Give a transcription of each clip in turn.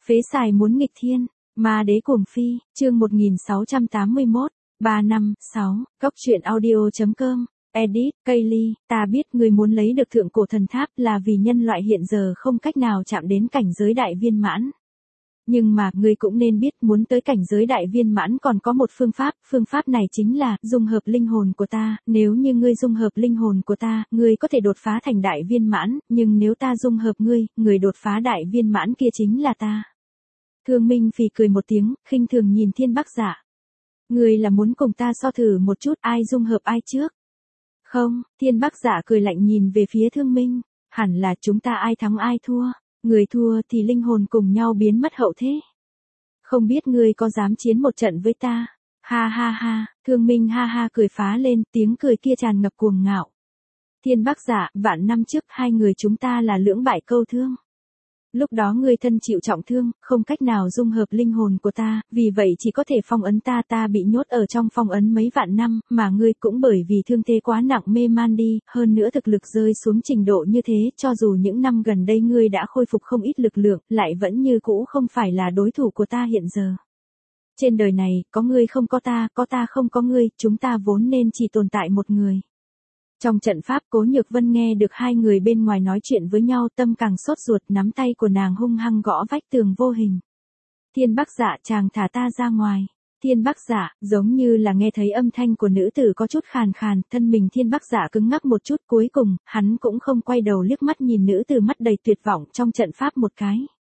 Phế xài muốn nghịch thiên, ma đế cuồng phi, chương 1681, 3 năm, 6, Cốc truyện audio.com, edit, Kaylee, ta biết ngươi muốn lấy được thượng cổ thần tháp là vì nhân loại hiện giờ không cách nào chạm đến cảnh giới đại viên mãn. Nhưng mà, ngươi cũng nên biết muốn tới cảnh giới đại viên mãn còn có một phương pháp này chính là dung hợp linh hồn của ta, nếu như ngươi dung hợp linh hồn của ta, ngươi có thể đột phá thành đại viên mãn, nhưng nếu ta dung hợp ngươi, người đột phá đại viên mãn kia chính là ta. Thương Minh phì cười một tiếng, khinh thường nhìn Thiên Bắc Giả. Ngươi là muốn cùng ta so thử một chút ai dung hợp ai trước? Không, Thiên Bắc Giả cười lạnh nhìn về phía Thương Minh, hẳn là chúng ta ai thắng ai thua. Người thua thì linh hồn cùng nhau biến mất hậu thế. Không biết ngươi có dám chiến một trận với ta? Ha ha ha, Thương Minh ha ha cười phá lên, tiếng cười kia tràn ngập cuồng ngạo. Thiên Bắc Giả, vạn năm trước hai người chúng ta là lưỡng bại câu thương. Lúc đó ngươi thân chịu trọng thương, không cách nào dung hợp linh hồn của ta, vì vậy chỉ có thể phong ấn ta bị nhốt ở trong phong ấn mấy vạn năm, mà ngươi cũng bởi vì thương thế quá nặng mê man đi, hơn nữa thực lực rơi xuống trình độ như thế, cho dù những năm gần đây ngươi đã khôi phục không ít lực lượng, lại vẫn như cũ không phải là đối thủ của ta hiện giờ. Trên đời này, có ngươi không có ta không có ngươi, chúng ta vốn nên chỉ tồn tại một người. Trong trận pháp Cố Nhược Vân nghe được hai người bên ngoài nói chuyện với nhau, tâm càng sốt ruột, nắm tay của nàng hung hăng gõ vách tường vô hình. Thiên Bắc Giả, chàng thả ta ra ngoài. Thiên Bắc Giả, giống như là nghe thấy âm thanh của nữ tử có chút khàn khàn, thân mình Thiên Bắc Giả cứng ngắc một chút, cuối cùng, hắn cũng không quay đầu liếc mắt nhìn nữ tử mắt đầy tuyệt vọng trong trận pháp một cái.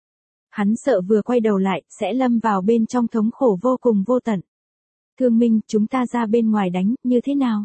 Hắn sợ vừa quay đầu lại, sẽ lâm vào bên trong thống khổ vô cùng vô tận. Thương Minh, chúng ta ra bên ngoài đánh, như thế nào?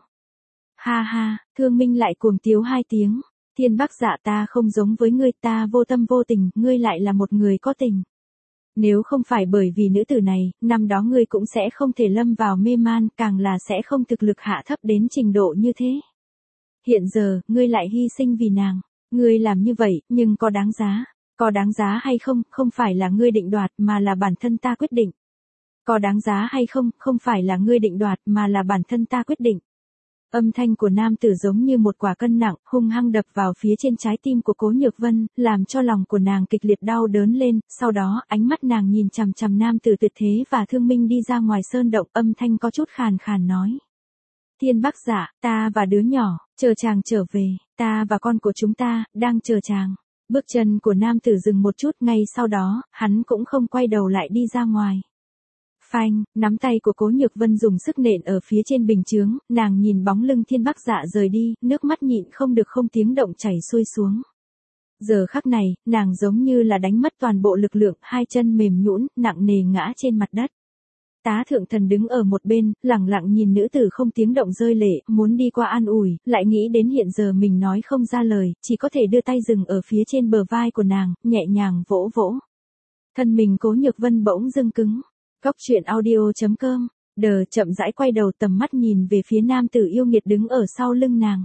Ha ha, Thương Minh lại cuồng tiếu hai tiếng. Thiên Bắc Giả, ta không giống với ngươi, ta vô tâm vô tình, ngươi lại là một người có tình. Nếu không phải bởi vì nữ tử này, năm đó ngươi cũng sẽ không thể lâm vào mê man, càng là sẽ không thực lực hạ thấp đến trình độ như thế. Hiện giờ, ngươi lại hy sinh vì nàng. Ngươi làm như vậy, nhưng có đáng giá. Có đáng giá hay không, không phải là ngươi định đoạt mà là bản thân ta quyết định. Có đáng giá hay không, không phải là ngươi định đoạt mà là bản thân ta quyết định. Âm thanh của nam tử giống như một quả cân nặng, hung hăng đập vào phía trên trái tim của Cố Nhược Vân, làm cho lòng của nàng kịch liệt đau đớn lên, sau đó, ánh mắt nàng nhìn chằm chằm nam tử tuyệt thế và Thương Minh đi ra ngoài sơn động, âm thanh có chút khàn khàn nói. Thiên Bắc Giả, ta và đứa nhỏ, chờ chàng trở về, ta và con của chúng ta, đang chờ chàng. Bước chân của nam tử dừng một chút, ngay sau đó, hắn cũng không quay đầu lại đi ra ngoài. Phanh, nắm tay của Cố Nhược Vân dùng sức nện ở phía trên bình chướng, nàng nhìn bóng lưng Thiên Bắc Giả rời đi, nước mắt nhịn không được không tiếng động chảy xuôi xuống. Giờ khắc này, nàng giống như là đánh mất toàn bộ lực lượng, hai chân mềm nhũn, nặng nề ngã trên mặt đất. Tá Thượng Thần đứng ở một bên, lẳng lặng nhìn nữ tử không tiếng động rơi lệ, muốn đi qua an ủi, lại nghĩ đến hiện giờ mình nói không ra lời, chỉ có thể đưa tay dừng ở phía trên bờ vai của nàng, nhẹ nhàng vỗ vỗ. Thân mình Cố Nhược Vân bỗng dưng cứng. Cốc truyện audio.com, đờ chậm rãi quay đầu tầm mắt nhìn về phía nam tử yêu nghiệt đứng ở sau lưng nàng.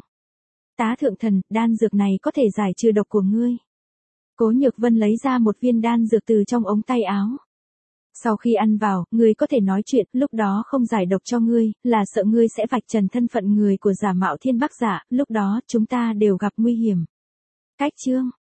Tá Thượng Thần, đan dược này có thể giải trừ độc của ngươi. Cố Nhược Vân lấy ra một viên đan dược từ trong ống tay áo. Sau khi ăn vào, ngươi có thể nói chuyện, lúc đó không giải độc cho ngươi, là sợ ngươi sẽ vạch trần thân phận người của giả mạo Thiên Bắc Giả, lúc đó chúng ta đều gặp nguy hiểm. Cách chương